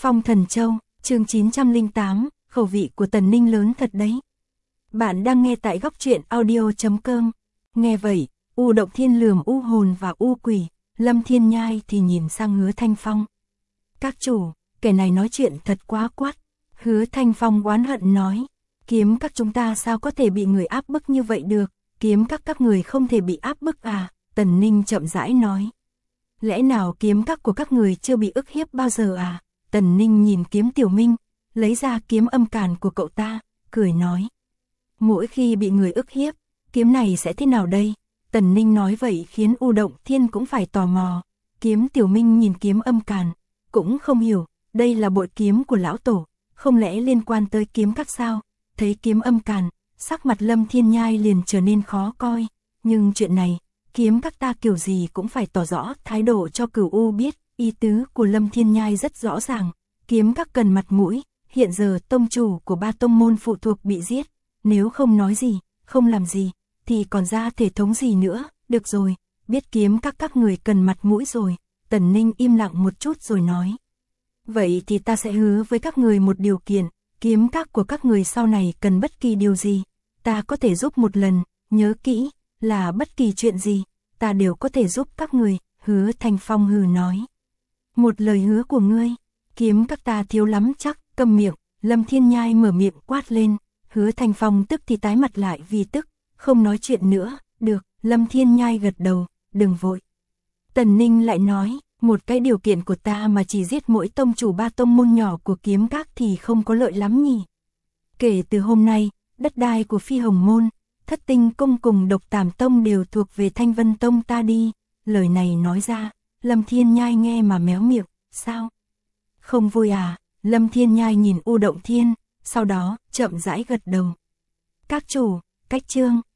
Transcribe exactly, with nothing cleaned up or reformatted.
Phong Thần Châu, chương chín trăm lẻ tám, khẩu vị của Tần Ninh lớn thật đấy. Bạn đang nghe tại góc truyện audio chấm com. Nghe vậy, U Động Thiên lườm U Hồn và U Quỷ, Lâm Thiên Nhai thì nhìn sang Hứa Thanh Phong. Các chủ, kẻ này nói chuyện thật quá quát. Hứa Thanh Phong oán hận nói, kiếm các chúng ta sao có thể bị người áp bức như vậy được, kiếm các các người không thể bị áp bức à, Tần Ninh chậm rãi nói. Lẽ nào kiếm các của các người chưa bị ức hiếp bao giờ à? Tần Ninh nhìn kiếm Tiểu Minh, lấy ra kiếm âm càn của cậu ta, cười nói. Mỗi khi bị người ức hiếp, kiếm này sẽ thế nào đây? Tần Ninh nói vậy khiến U Động Thiên cũng phải tò mò. Kiếm Tiểu Minh nhìn kiếm âm càn, cũng không hiểu, đây là bội kiếm của lão tổ, không lẽ liên quan tới kiếm các sao? Thấy kiếm âm càn, sắc mặt Lâm Thiên Nhai liền trở nên khó coi, nhưng chuyện này, kiếm các ta kiểu gì cũng phải tỏ rõ thái độ cho Cửu U biết. Ý tứ của Lâm Thiên Nhai rất rõ ràng, kiếm các cần mặt mũi, hiện giờ tông chủ của ba tông môn phụ thuộc bị giết, nếu không nói gì, không làm gì, thì còn ra thể thống gì nữa, được rồi, biết kiếm các các người cần mặt mũi rồi. Tần Ninh im lặng một chút rồi nói. Vậy thì ta sẽ hứa với các người một điều kiện, kiếm các của các người sau này cần bất kỳ điều gì, ta có thể giúp một lần, nhớ kỹ, là bất kỳ chuyện gì, ta đều có thể giúp các người. Hứa Thanh Phong hừ nói. Một lời hứa của ngươi, kiếm các ta thiếu lắm chắc, câm miệng. Lâm Thiên Nhai mở miệng quát lên. Hứa Thanh Phong tức thì tái mặt lại vì tức, không nói chuyện nữa. Được, Lâm Thiên Nhai gật đầu, đừng vội. Tần Ninh lại nói, một cái điều kiện của ta mà chỉ giết mỗi tông chủ ba tông môn nhỏ của kiếm các thì không có lợi lắm nhỉ. Kể từ hôm nay, đất đai của Phi Hồng Môn, Thất Tinh Cung cùng Độc Tàm Tông đều thuộc về Thanh Vân Tông ta đi. Lời này nói ra, Lâm Thiên Nhai nghe mà méo miệng, sao? Không vui à? Lâm Thiên Nhai nhìn U Động Thiên, sau đó chậm rãi gật đầu. Các chủ, cách chương.